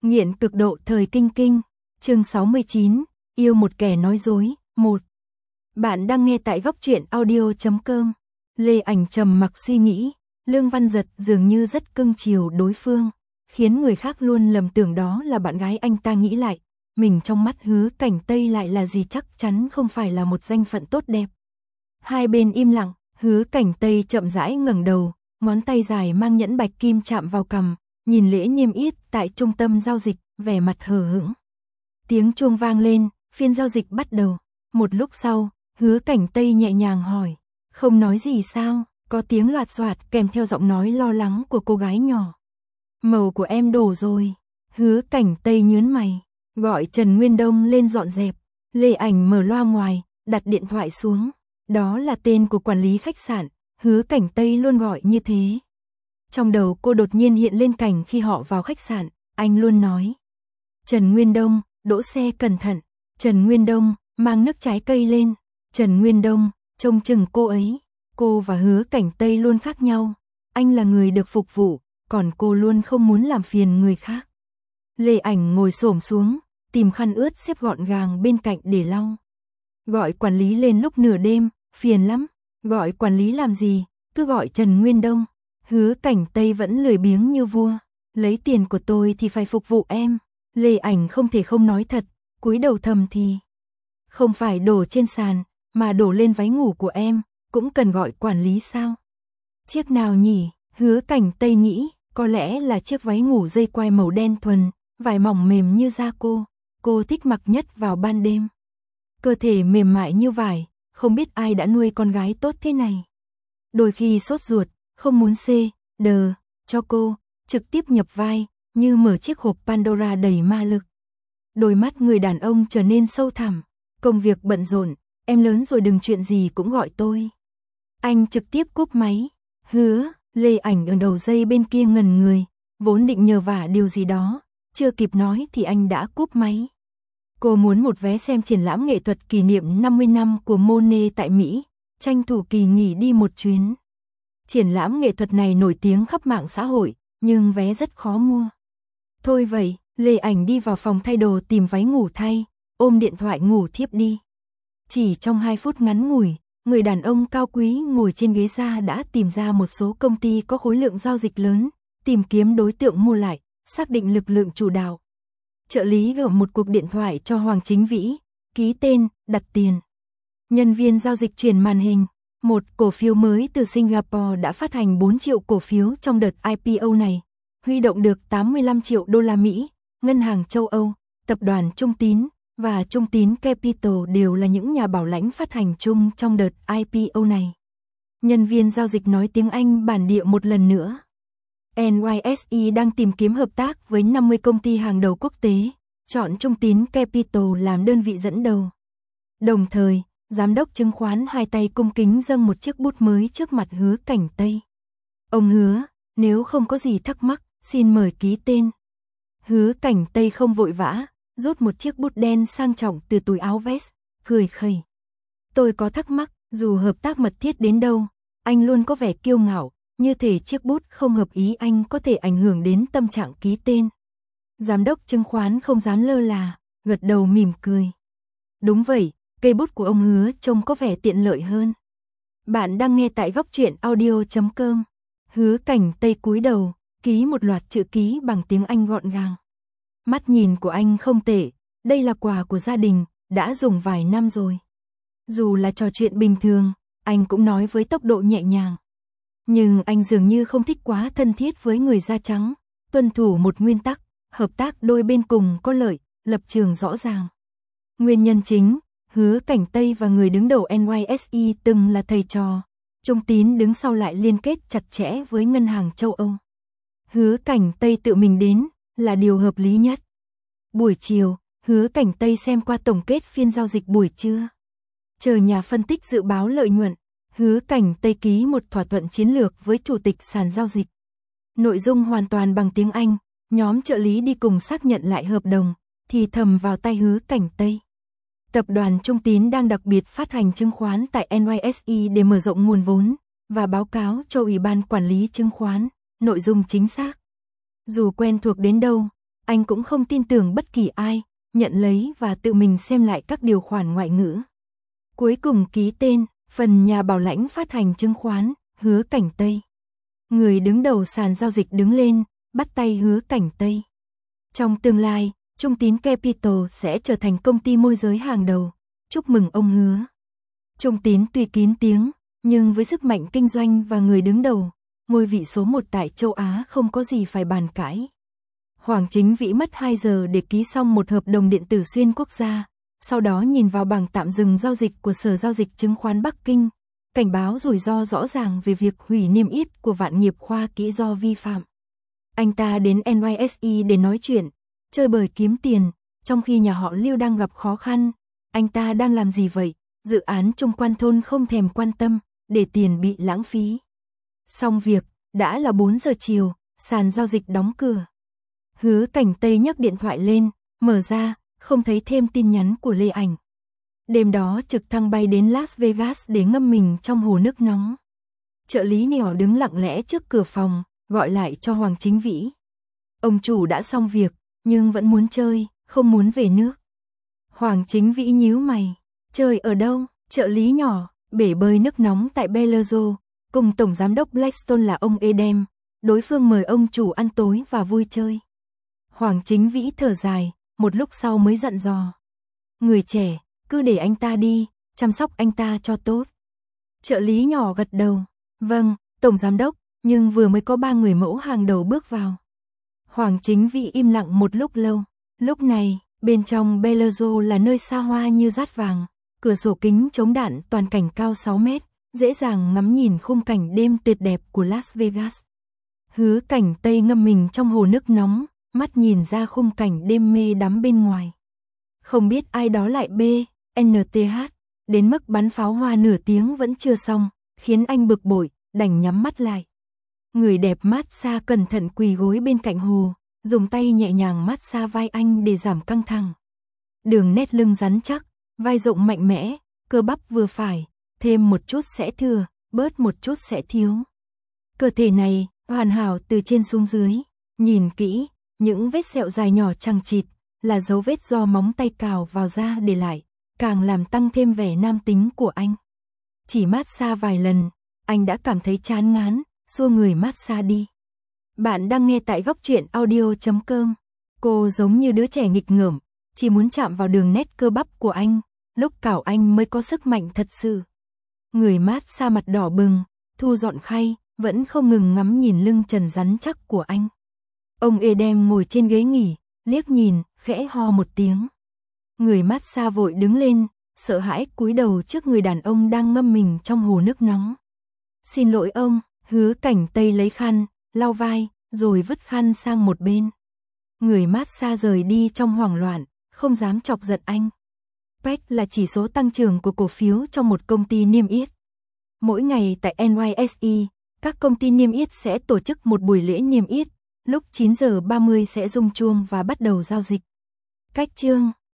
Nghiện cực độ thời kinh kinh, chương 69, yêu một kẻ nói dối, 1. Bạn đang nghe tại góc truyện audio.com. Lê Ảnh trầm mặc suy nghĩ, Lương Văn Giật dường như rất cưng chiều đối phương, khiến người khác luôn lầm tưởng đó là bạn gái. Anh ta nghĩ lại, mình trong mắt Hứa Cảnh Tây lại là gì, chắc chắn không phải là một danh phận tốt đẹp. Hai bên im lặng, Hứa Cảnh Tây chậm rãi ngẩng đầu, ngón tay dài mang nhẫn bạch kim chạm vào cằm, nhìn lễ niêm yết tại trung tâm giao dịch, vẻ mặt hờ hững. Tiếng chuông vang lên, phiên giao dịch bắt đầu. Một lúc sau, Hứa Cảnh Tây nhẹ nhàng hỏi, không nói gì sao? Có tiếng loạt soạt kèm theo giọng nói lo lắng của cô gái nhỏ. Màu của em đổ rồi. Hứa Cảnh Tây nhướng mày, gọi Trần Nguyên Đông lên dọn dẹp. Lê Ảnh mở loa ngoài, đặt điện thoại xuống. Đó là tên của quản lý khách sạn, Hứa Cảnh Tây luôn gọi như thế. Trong đầu cô đột nhiên hiện lên cảnh khi họ vào khách sạn, anh luôn nói: Trần Nguyên Đông, đỗ xe cẩn thận. Trần Nguyên Đông, mang nước trái cây lên. Trần Nguyên Đông, trông chừng cô ấy. Cô và Hứa Cảnh Tây luôn khác nhau. Anh là người được phục vụ, còn cô luôn không muốn làm phiền người khác. Lê Ảnh ngồi xổm xuống, tìm khăn ướt xếp gọn gàng bên cạnh để lau. Gọi quản lý lên lúc nửa đêm, phiền lắm. Gọi quản lý làm gì, cứ gọi Trần Nguyên Đông. Hứa Cảnh Tây vẫn lười biếng như vua. Lấy tiền của tôi thì phải phục vụ em. Lê Ảnh không thể không nói thật, cúi đầu thầm thì. Không phải đổ trên sàn, mà đổ lên váy ngủ của em, cũng cần gọi quản lý sao? Chiếc nào nhỉ? Hứa Cảnh Tây nghĩ, có lẽ là chiếc váy ngủ dây quai màu đen thuần, vải mỏng mềm như da cô thích mặc nhất vào ban đêm. Cơ thể mềm mại như vải, không biết ai đã nuôi con gái tốt thế này. Đôi khi sốt ruột, không muốn cho cô, trực tiếp nhập vai, như mở chiếc hộp Pandora đầy ma lực. Đôi mắt người đàn ông trở nên sâu thẳm, công việc bận rộn, em lớn rồi đừng chuyện gì cũng gọi tôi. Anh trực tiếp cúp máy. Hứa, Lê Ảnh ở đầu dây bên kia ngẩn người, vốn định nhờ vả điều gì đó, chưa kịp nói thì anh đã cúp máy. Cô muốn một vé xem triển lãm nghệ thuật kỷ niệm 50 năm của Monet tại Mỹ, tranh thủ kỳ nghỉ đi một chuyến. Triển lãm nghệ thuật này nổi tiếng khắp mạng xã hội, nhưng vé rất khó mua. Thôi vậy, Lê Ảnh đi vào phòng thay đồ tìm váy ngủ thay, ôm điện thoại ngủ thiếp đi. Chỉ trong 2 phút ngắn ngủi, người đàn ông cao quý ngồi trên ghế da đã tìm ra một số công ty có khối lượng giao dịch lớn, tìm kiếm đối tượng mua lại, xác định lực lượng chủ đạo. Trợ lý gửi một cuộc điện thoại cho Hoàng Chính Vĩ, ký tên, đặt tiền. Nhân viên giao dịch chuyển màn hình. Một cổ phiếu mới từ Singapore đã phát hành 4 triệu cổ phiếu trong đợt IPO này, huy động được 85 triệu đô la Mỹ. Ngân hàng châu Âu, tập đoàn Trung Tín và Trung Tín Capital đều là những nhà bảo lãnh phát hành chung trong đợt IPO này. Nhân viên giao dịch nói tiếng Anh bản địa một lần nữa. NYSE đang tìm kiếm hợp tác với 50 công ty hàng đầu quốc tế, chọn Trung Tín Capital làm đơn vị dẫn đầu. Đồng thời, giám đốc chứng khoán hai tay cung kính dâng một chiếc bút mới trước mặt Hứa Cảnh Tây. Ông Hứa, nếu không có gì thắc mắc, xin mời ký tên. Hứa Cảnh Tây không vội vã, rút một chiếc bút đen sang trọng từ túi áo vest, cười khẩy. Tôi có thắc mắc, dù hợp tác mật thiết đến đâu, anh luôn có vẻ kiêu ngạo, như thể chiếc bút không hợp ý anh có thể ảnh hưởng đến tâm trạng ký tên. Giám đốc chứng khoán không dám lơ là, gật đầu mỉm cười. Đúng vậy, cây bút của ông Hứa trông có vẻ tiện lợi hơn. Bạn đang nghe tại góc truyện audio.com. Hứa Cảnh Tây cúi đầu, ký một loạt chữ ký bằng tiếng Anh gọn gàng. Mắt nhìn của anh không tệ, đây là quà của gia đình, đã dùng vài năm rồi. Dù là trò chuyện bình thường, anh cũng nói với tốc độ nhẹ nhàng. Nhưng anh dường như không thích quá thân thiết với người da trắng, tuân thủ một nguyên tắc, hợp tác đôi bên cùng có lợi, lập trường rõ ràng. Nguyên nhân chính, Hứa Cảnh Tây và người đứng đầu NYSE từng là thầy trò, Trung Tín đứng sau lại liên kết chặt chẽ với ngân hàng châu Âu. Hứa Cảnh Tây tự mình đến là điều hợp lý nhất. Buổi chiều, Hứa Cảnh Tây xem qua tổng kết phiên giao dịch buổi trưa. Chờ nhà phân tích dự báo lợi nhuận, Hứa Cảnh Tây ký một thỏa thuận chiến lược với chủ tịch sàn giao dịch. Nội dung hoàn toàn bằng tiếng Anh, nhóm trợ lý đi cùng xác nhận lại hợp đồng, thì thầm vào tai Hứa Cảnh Tây. Tập đoàn Trung Tín đang đặc biệt phát hành chứng khoán tại NYSE để mở rộng nguồn vốn và báo cáo cho Ủy ban Quản lý chứng khoán, nội dung chính xác. Dù quen thuộc đến đâu, anh cũng không tin tưởng bất kỳ ai, nhận lấy và tự mình xem lại các điều khoản ngoại ngữ. Cuối cùng ký tên, phần nhà bảo lãnh phát hành chứng khoán, Hứa Cảnh Tây. Người đứng đầu sàn giao dịch đứng lên, bắt tay Hứa Cảnh Tây. Trong tương lai, Trung Tín Capital sẽ trở thành công ty môi giới hàng đầu. Chúc mừng ông Hứa. Trung Tín tuy kín tiếng, nhưng với sức mạnh kinh doanh và người đứng đầu, ngôi vị số 1 tại châu Á không có gì phải bàn cãi. Hoàng Chính Vĩ mất 2 giờ để ký xong một hợp đồng điện tử xuyên quốc gia, sau đó nhìn vào bảng tạm dừng giao dịch của Sở Giao dịch Chứng khoán Bắc Kinh, cảnh báo rủi ro rõ ràng về việc hủy niêm yết của Vạn Nghiệp Khoa Kỹ do vi phạm. Anh ta đến NYSE để nói chuyện, chơi bời kiếm tiền, trong khi nhà họ Lưu đang gặp khó khăn. Anh ta đang làm gì vậy? Dự án Trung Quan Thôn không thèm quan tâm, để tiền bị lãng phí. Xong việc, đã là 4 giờ chiều, sàn giao dịch đóng cửa. Hứa Cảnh Tây nhấc điện thoại lên, mở ra, không thấy thêm tin nhắn của Lê Ảnh. Đêm đó trực thăng bay đến Las Vegas để ngâm mình trong hồ nước nóng. Trợ lý nhỏ đứng lặng lẽ trước cửa phòng, gọi lại cho Hoàng Chính Vĩ. Ông chủ đã xong việc, nhưng vẫn muốn chơi, không muốn về nước. Hoàng Chính Vĩ nhíu mày, chơi ở đâu? Trợ lý nhỏ, bể bơi nước nóng tại Bellagio, cùng tổng giám đốc Blackstone là ông Edem, đối phương mời ông chủ ăn tối và vui chơi. Hoàng Chính Vĩ thở dài, một lúc sau mới dặn dò. Người trẻ, cứ để anh ta đi, chăm sóc anh ta cho tốt. Trợ lý nhỏ gật đầu, vâng, tổng giám đốc, nhưng vừa mới có 3 người mẫu hàng đầu bước vào. Hoàng Chính Vĩ im lặng một lúc lâu, lúc này, bên trong Bellagio là nơi xa hoa như dát vàng, cửa sổ kính chống đạn toàn cảnh cao 6 mét, dễ dàng ngắm nhìn khung cảnh đêm tuyệt đẹp của Las Vegas. Hứa Cảnh Tây ngâm mình trong hồ nước nóng, mắt nhìn ra khung cảnh đêm mê đắm bên ngoài. Không biết ai đó lại BNTH, đến mức bắn pháo hoa nửa tiếng vẫn chưa xong, khiến anh bực bội, đành nhắm mắt lại. Người đẹp massage cẩn thận quỳ gối bên cạnh hồ, dùng tay nhẹ nhàng massage vai anh để giảm căng thẳng. Đường nét lưng rắn chắc, vai rộng mạnh mẽ, cơ bắp vừa phải, thêm một chút sẽ thừa, bớt một chút sẽ thiếu. Cơ thể này, hoàn hảo từ trên xuống dưới, nhìn kỹ, những vết sẹo dài nhỏ chằng chịt, là dấu vết do móng tay cào vào da để lại, càng làm tăng thêm vẻ nam tính của anh. Chỉ massage vài lần, anh đã cảm thấy chán ngán, xua người massage đi. Bạn đang nghe tại góc truyện audio.com. Cô giống như đứa trẻ nghịch ngợm, chỉ muốn chạm vào đường nét cơ bắp của anh, lúc cào anh mới có sức mạnh thật sự. Người massage mặt đỏ bừng, thu dọn khay, vẫn không ngừng ngắm nhìn lưng trần rắn chắc của anh. Ông Edem ngồi trên ghế nghỉ, liếc nhìn, khẽ ho một tiếng. Người massage vội đứng lên, sợ hãi cúi đầu trước người đàn ông đang ngâm mình trong hồ nước nóng. Xin lỗi ông, Hứa Cảnh Tây lấy khăn, lau vai, rồi vứt khăn sang một bên. Người massage rời đi trong hoảng loạn, không dám chọc giận anh. PEC là chỉ số tăng trưởng của cổ phiếu trong một công ty niêm yết. Mỗi ngày tại NYSE, các công ty niêm yết sẽ tổ chức một buổi lễ niêm yết, lúc 9 giờ 30 sẽ rung chuông và bắt đầu giao dịch. Cách chương